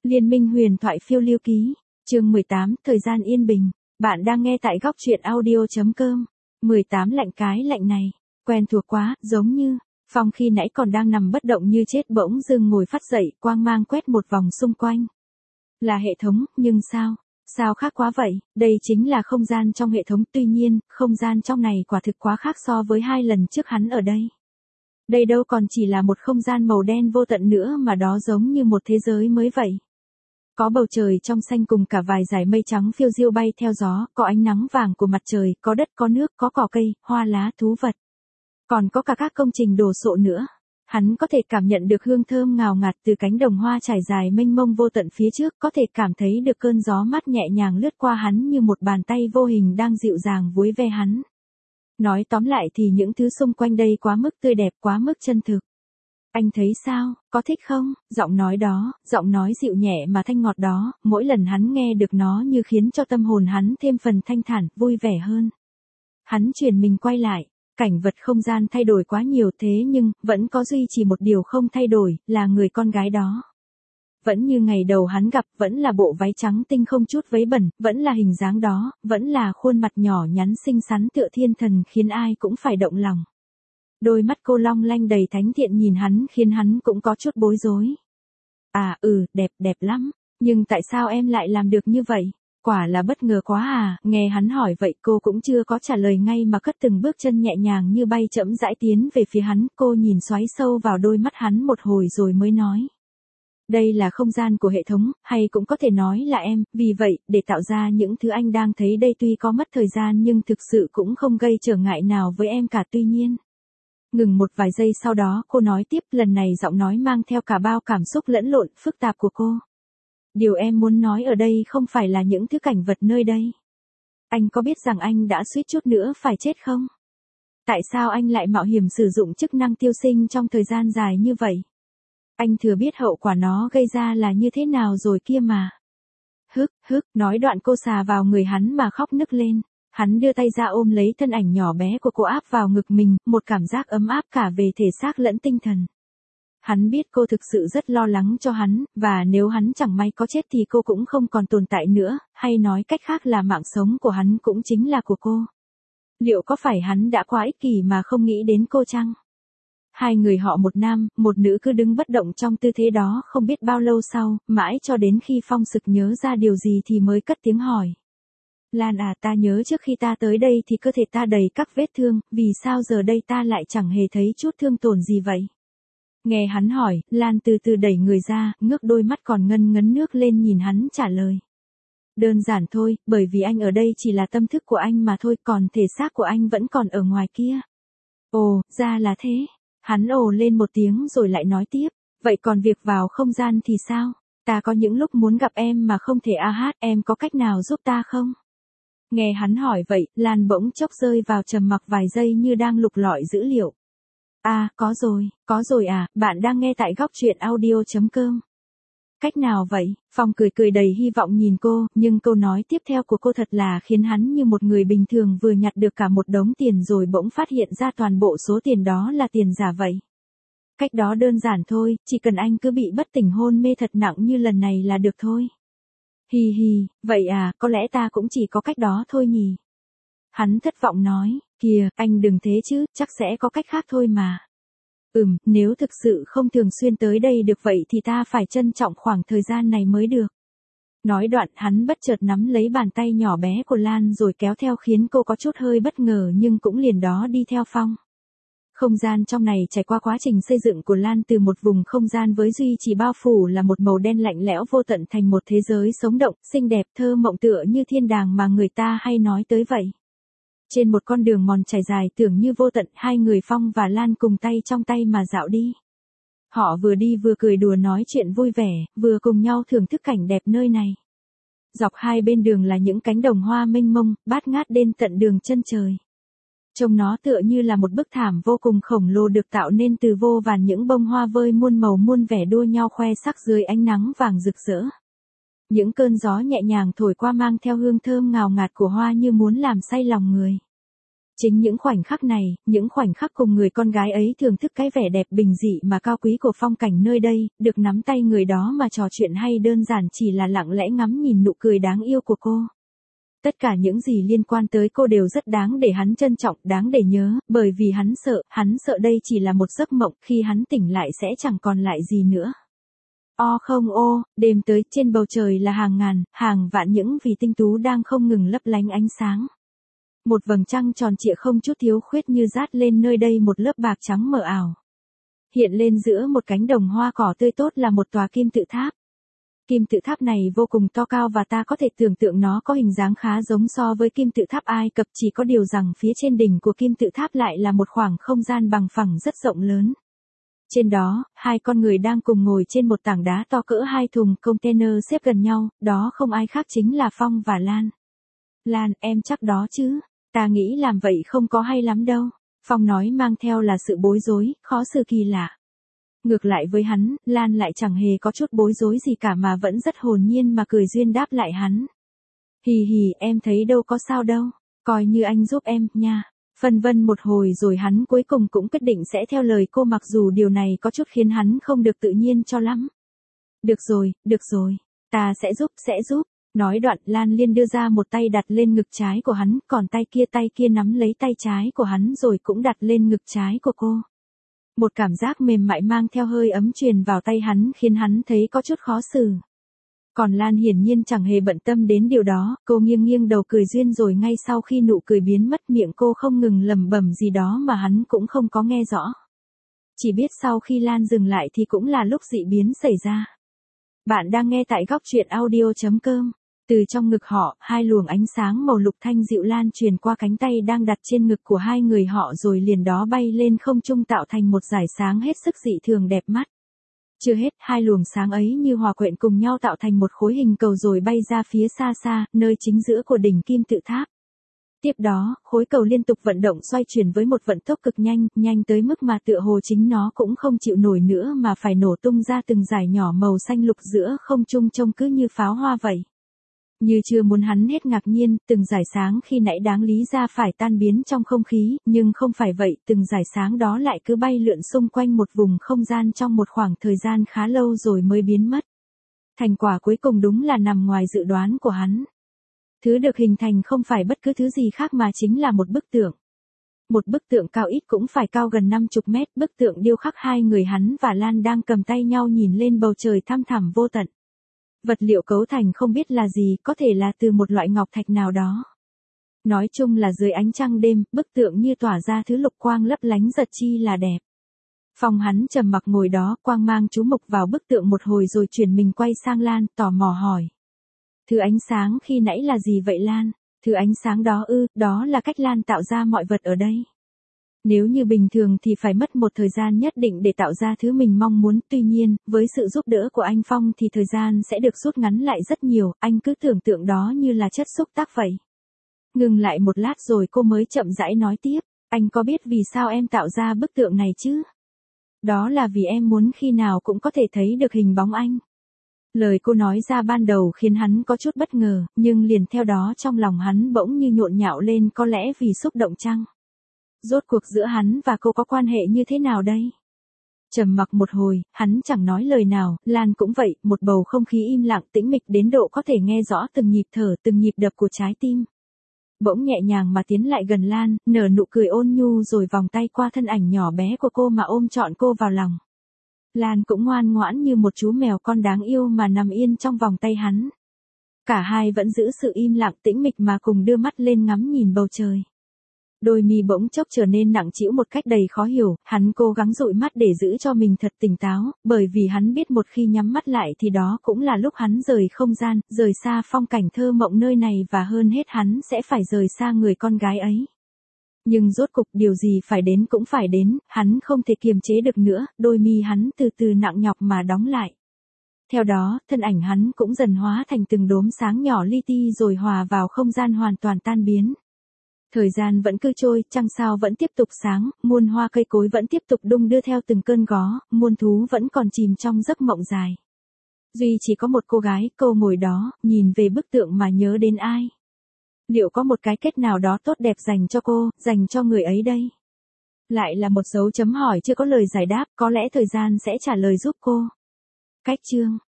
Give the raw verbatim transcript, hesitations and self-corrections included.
Liên minh huyền thoại phiêu lưu ký, chương mười tám, thời gian yên bình. Bạn đang nghe tại góc truyện audio.com. mười tám lạnh cái lạnh này, quen thuộc quá, giống như, Phong khi nãy còn đang nằm bất động như chết bỗng dưng ngồi phát dậy, quang mang quét một vòng xung quanh. Là hệ thống, nhưng sao? Sao khác quá vậy? Đây chính là không gian trong hệ thống, tuy nhiên, không gian trong này quả thực quá khác so với hai lần trước hắn ở đây. Đây đâu còn chỉ là một không gian màu đen vô tận nữa mà đó giống như một thế giới mới vậy. Có bầu trời trong xanh cùng cả vài dải mây trắng phiêu diêu bay theo gió, có ánh nắng vàng của mặt trời, có đất có nước, có cỏ cây, hoa lá thú vật. Còn có cả các công trình đồ sộ nữa. Hắn có thể cảm nhận được hương thơm ngào ngạt từ cánh đồng hoa trải dài mênh mông vô tận phía trước, có thể cảm thấy được cơn gió mát nhẹ nhàng lướt qua hắn như một bàn tay vô hình đang dịu dàng vuốt ve hắn. Nói tóm lại thì những thứ xung quanh đây quá mức tươi đẹp, quá mức chân thực. Anh thấy sao, có thích không? Giọng nói đó, giọng nói dịu nhẹ mà thanh ngọt đó, mỗi lần hắn nghe được nó như khiến cho tâm hồn hắn thêm phần thanh thản, vui vẻ hơn. Hắn chuyển mình quay lại, cảnh vật không gian thay đổi quá nhiều thế nhưng, vẫn có duy trì một điều không thay đổi, là người con gái đó. Vẫn như ngày đầu hắn gặp, vẫn là bộ váy trắng tinh không chút vấy bẩn, vẫn là hình dáng đó, vẫn là khuôn mặt nhỏ nhắn xinh xắn tựa thiên thần khiến ai cũng phải động lòng. Đôi mắt cô long lanh đầy thánh thiện nhìn hắn khiến hắn cũng có chút bối rối. À ừ, đẹp, đẹp lắm, nhưng tại sao em lại làm được như vậy? Quả là bất ngờ quá à, nghe hắn hỏi vậy cô cũng chưa có trả lời ngay mà cất từng bước chân nhẹ nhàng như bay chậm rãi tiến về phía hắn, cô nhìn xoáy sâu vào đôi mắt hắn một hồi rồi mới nói. Đây là không gian của hệ thống, hay cũng có thể nói là em, vì vậy, để tạo ra những thứ anh đang thấy đây tuy có mất thời gian nhưng thực sự cũng không gây trở ngại nào với em cả tuy nhiên. Ngừng một vài giây sau đó cô nói tiếp, lần này giọng nói mang theo cả bao cảm xúc lẫn lộn, phức tạp của cô. Điều em muốn nói ở đây không phải là những thứ cảnh vật nơi đây. Anh có biết rằng anh đã suýt chút nữa phải chết không? Tại sao anh lại mạo hiểm sử dụng chức năng tiêu sinh trong thời gian dài như vậy? Anh thừa biết hậu quả nó gây ra là như thế nào rồi kia mà. Hức, hức, nói đoạn cô xà vào người hắn mà khóc nức lên. Hắn đưa tay ra ôm lấy thân ảnh nhỏ bé của cô áp vào ngực mình, một cảm giác ấm áp cả về thể xác lẫn tinh thần. Hắn biết cô thực sự rất lo lắng cho hắn, và nếu hắn chẳng may có chết thì cô cũng không còn tồn tại nữa, hay nói cách khác là mạng sống của hắn cũng chính là của cô. Liệu có phải hắn đã quá ích kỷ mà không nghĩ đến cô chăng? Hai người họ một nam, một nữ cứ đứng bất động trong tư thế đó không biết bao lâu sau, mãi cho đến khi Phong sực nhớ ra điều gì thì mới cất tiếng hỏi. Lan à, ta nhớ trước khi ta tới đây thì cơ thể ta đầy các vết thương, vì sao giờ đây ta lại chẳng hề thấy chút thương tổn gì vậy? Nghe hắn hỏi, Lan từ từ đẩy người ra, ngước đôi mắt còn ngân ngấn nước lên nhìn hắn trả lời. Đơn giản thôi, bởi vì anh ở đây chỉ là tâm thức của anh mà thôi, còn thể xác của anh vẫn còn ở ngoài kia. Ồ, ra là thế. Hắn ồ lên một tiếng rồi lại nói tiếp, vậy còn việc vào không gian thì sao? Ta có những lúc muốn gặp em mà không thể a hát, em có cách nào giúp ta không? Nghe hắn hỏi vậy, Lan bỗng chốc rơi vào trầm mặc vài giây như đang lục lọi dữ liệu. À, có rồi, có rồi à, bạn đang nghe tại góc truyện audio.com. Cách nào vậy? Phong cười cười đầy hy vọng nhìn cô, nhưng câu nói tiếp theo của cô thật là khiến hắn như một người bình thường vừa nhặt được cả một đống tiền rồi bỗng phát hiện ra toàn bộ số tiền đó là tiền giả vậy. Cách đó đơn giản thôi, chỉ cần anh cứ bị bất tỉnh hôn mê thật nặng như lần này là được thôi. Hi hi, vậy à, có lẽ ta cũng chỉ có cách đó thôi nhỉ. Hắn thất vọng nói, kìa, anh đừng thế chứ, chắc sẽ có cách khác thôi mà. Ừm, nếu thực sự không thường xuyên tới đây được vậy thì ta phải trân trọng khoảng thời gian này mới được. Nói đoạn hắn bất chợt nắm lấy bàn tay nhỏ bé của Lan rồi kéo theo khiến cô có chút hơi bất ngờ nhưng cũng liền đó đi theo Phong. Không gian trong này trải qua quá trình xây dựng của Lan từ một vùng không gian với duy trì bao phủ là một màu đen lạnh lẽo vô tận thành một thế giới sống động, xinh đẹp, thơ mộng tựa như thiên đàng mà người ta hay nói tới vậy. Trên một con đường mòn trải dài tưởng như vô tận, hai người Phong và Lan cùng tay trong tay mà dạo đi. Họ vừa đi vừa cười đùa nói chuyện vui vẻ, vừa cùng nhau thưởng thức cảnh đẹp nơi này. Dọc hai bên đường là những cánh đồng hoa mênh mông, bát ngát đến tận đường chân trời. Trông nó tựa như là một bức thảm vô cùng khổng lồ được tạo nên từ vô vàn những bông hoa vơi muôn màu muôn vẻ đua nhau khoe sắc dưới ánh nắng vàng rực rỡ. Những cơn gió nhẹ nhàng thổi qua mang theo hương thơm ngào ngạt của hoa như muốn làm say lòng người. Chính những khoảnh khắc này, những khoảnh khắc cùng người con gái ấy thưởng thức cái vẻ đẹp bình dị mà cao quý của phong cảnh nơi đây, được nắm tay người đó mà trò chuyện hay đơn giản chỉ là lặng lẽ ngắm nhìn nụ cười đáng yêu của cô. Tất cả những gì liên quan tới cô đều rất đáng để hắn trân trọng, đáng để nhớ, bởi vì hắn sợ, hắn sợ đây chỉ là một giấc mộng, khi hắn tỉnh lại sẽ chẳng còn lại gì nữa. O không ô, đêm tới, trên bầu trời là hàng ngàn, hàng vạn những vì tinh tú đang không ngừng lấp lánh ánh sáng. Một vầng trăng tròn trịa không chút thiếu khuyết như dát lên nơi đây một lớp bạc trắng mờ ảo. Hiện lên giữa một cánh đồng hoa cỏ tươi tốt là một tòa kim tự tháp. Kim tự tháp này vô cùng to cao và ta có thể tưởng tượng nó có hình dáng khá giống so với kim tự tháp Ai Cập, chỉ có điều rằng phía trên đỉnh của kim tự tháp lại là một khoảng không gian bằng phẳng rất rộng lớn. Trên đó, hai con người đang cùng ngồi trên một tảng đá to cỡ hai thùng container xếp gần nhau, đó không ai khác chính là Phong và Lan. Lan, em chắc đó chứ, ta nghĩ làm vậy không có hay lắm đâu. Phong nói mang theo là sự bối rối, khó xử kỳ lạ. Ngược lại với hắn, Lan lại chẳng hề có chút bối rối gì cả mà vẫn rất hồn nhiên mà cười duyên đáp lại hắn. Hì hì, em thấy đâu có sao đâu, coi như anh giúp em, nha. Phân vân một hồi rồi hắn cuối cùng cũng quyết định sẽ theo lời cô mặc dù điều này có chút khiến hắn không được tự nhiên cho lắm. Được rồi, được rồi, ta sẽ giúp, sẽ giúp. Nói đoạn Lan Liên đưa ra một tay đặt lên ngực trái của hắn, còn tay kia tay kia nắm lấy tay trái của hắn rồi cũng đặt lên ngực trái của cô. Một cảm giác mềm mại mang theo hơi ấm truyền vào tay hắn khiến hắn thấy có chút khó xử. Còn Lan hiển nhiên chẳng hề bận tâm đến điều đó, cô nghiêng nghiêng đầu cười duyên rồi ngay sau khi nụ cười biến mất miệng cô không ngừng lẩm bẩm gì đó mà hắn cũng không có nghe rõ. Chỉ biết sau khi Lan dừng lại thì cũng là lúc dị biến xảy ra. Bạn đang nghe tại góc truyện audio chấm com. Từ trong ngực họ, hai luồng ánh sáng màu lục thanh dịu lan truyền qua cánh tay đang đặt trên ngực của hai người họ rồi liền đó bay lên không trung tạo thành một dải sáng hết sức dị thường đẹp mắt. Chưa hết, hai luồng sáng ấy như hòa quyện cùng nhau tạo thành một khối hình cầu rồi bay ra phía xa xa, nơi chính giữa của đỉnh kim tự tháp. Tiếp đó, khối cầu liên tục vận động xoay chuyển với một vận tốc cực nhanh, nhanh tới mức mà tựa hồ chính nó cũng không chịu nổi nữa mà phải nổ tung ra từng dải nhỏ màu xanh lục giữa không trung trông cứ như pháo hoa vậy. Như chưa muốn hắn hết ngạc nhiên, từng dải sáng khi nãy đáng lý ra phải tan biến trong không khí, nhưng không phải vậy, từng dải sáng đó lại cứ bay lượn xung quanh một vùng không gian trong một khoảng thời gian khá lâu rồi mới biến mất. Thành quả cuối cùng đúng là nằm ngoài dự đoán của hắn. Thứ được hình thành không phải bất cứ thứ gì khác mà chính là một bức tượng. Một bức tượng cao ít cũng phải cao gần năm mươi mét, bức tượng điêu khắc hai người hắn và Lan đang cầm tay nhau nhìn lên bầu trời thăm thẳm vô tận. Vật liệu cấu thành không biết là gì, có thể là từ một loại ngọc thạch nào đó. Nói chung là dưới ánh trăng đêm, bức tượng như tỏa ra thứ lục quang lấp lánh giật chi là đẹp. Phong hắn trầm mặc ngồi đó, quang mang chú mục vào bức tượng một hồi rồi chuyển mình quay sang Lan, tò mò hỏi. Thứ ánh sáng khi nãy là gì vậy Lan? Thứ ánh sáng đó ư, đó là cách Lan tạo ra mọi vật ở đây. Nếu như bình thường thì phải mất một thời gian nhất định để tạo ra thứ mình mong muốn, tuy nhiên, với sự giúp đỡ của anh Phong thì thời gian sẽ được rút ngắn lại rất nhiều, anh cứ tưởng tượng đó như là chất xúc tác vậy. Ngừng lại một lát rồi cô mới chậm rãi nói tiếp, anh có biết vì sao em tạo ra bức tượng này chứ? Đó là vì em muốn khi nào cũng có thể thấy được hình bóng anh. Lời cô nói ra ban đầu khiến hắn có chút bất ngờ, nhưng liền theo đó trong lòng hắn bỗng như nhộn nhạo lên, có lẽ vì xúc động chăng? Rốt cuộc giữa hắn và cô có quan hệ như thế nào đây? Trầm mặc một hồi, hắn chẳng nói lời nào, Lan cũng vậy, một bầu không khí im lặng tĩnh mịch đến độ có thể nghe rõ từng nhịp thở, từng nhịp đập của trái tim. Bỗng nhẹ nhàng mà tiến lại gần Lan, nở nụ cười ôn nhu rồi vòng tay qua thân ảnh nhỏ bé của cô mà ôm trọn cô vào lòng. Lan cũng ngoan ngoãn như một chú mèo con đáng yêu mà nằm yên trong vòng tay hắn. Cả hai vẫn giữ sự im lặng tĩnh mịch mà cùng đưa mắt lên ngắm nhìn bầu trời. Đôi mi bỗng chốc trở nên nặng trĩu một cách đầy khó hiểu, hắn cố gắng dụi mắt để giữ cho mình thật tỉnh táo, bởi vì hắn biết một khi nhắm mắt lại thì đó cũng là lúc hắn rời không gian, rời xa phong cảnh thơ mộng nơi này và hơn hết hắn sẽ phải rời xa người con gái ấy. Nhưng rốt cục điều gì phải đến cũng phải đến, hắn không thể kiềm chế được nữa, đôi mi hắn từ từ nặng nhọc mà đóng lại. Theo đó, thân ảnh hắn cũng dần hóa thành từng đốm sáng nhỏ li ti rồi hòa vào không gian hoàn toàn tan biến. Thời gian vẫn cứ trôi, trăng sao vẫn tiếp tục sáng, muôn hoa cây cối vẫn tiếp tục đung đưa theo từng cơn gió, muôn thú vẫn còn chìm trong giấc mộng dài. Duy chỉ có một cô gái, cô ngồi đó, nhìn về bức tượng mà nhớ đến ai. Liệu có một cái kết nào đó tốt đẹp dành cho cô, dành cho người ấy đây? Lại là một dấu chấm hỏi chưa có lời giải đáp, có lẽ thời gian sẽ trả lời giúp cô. Cách chương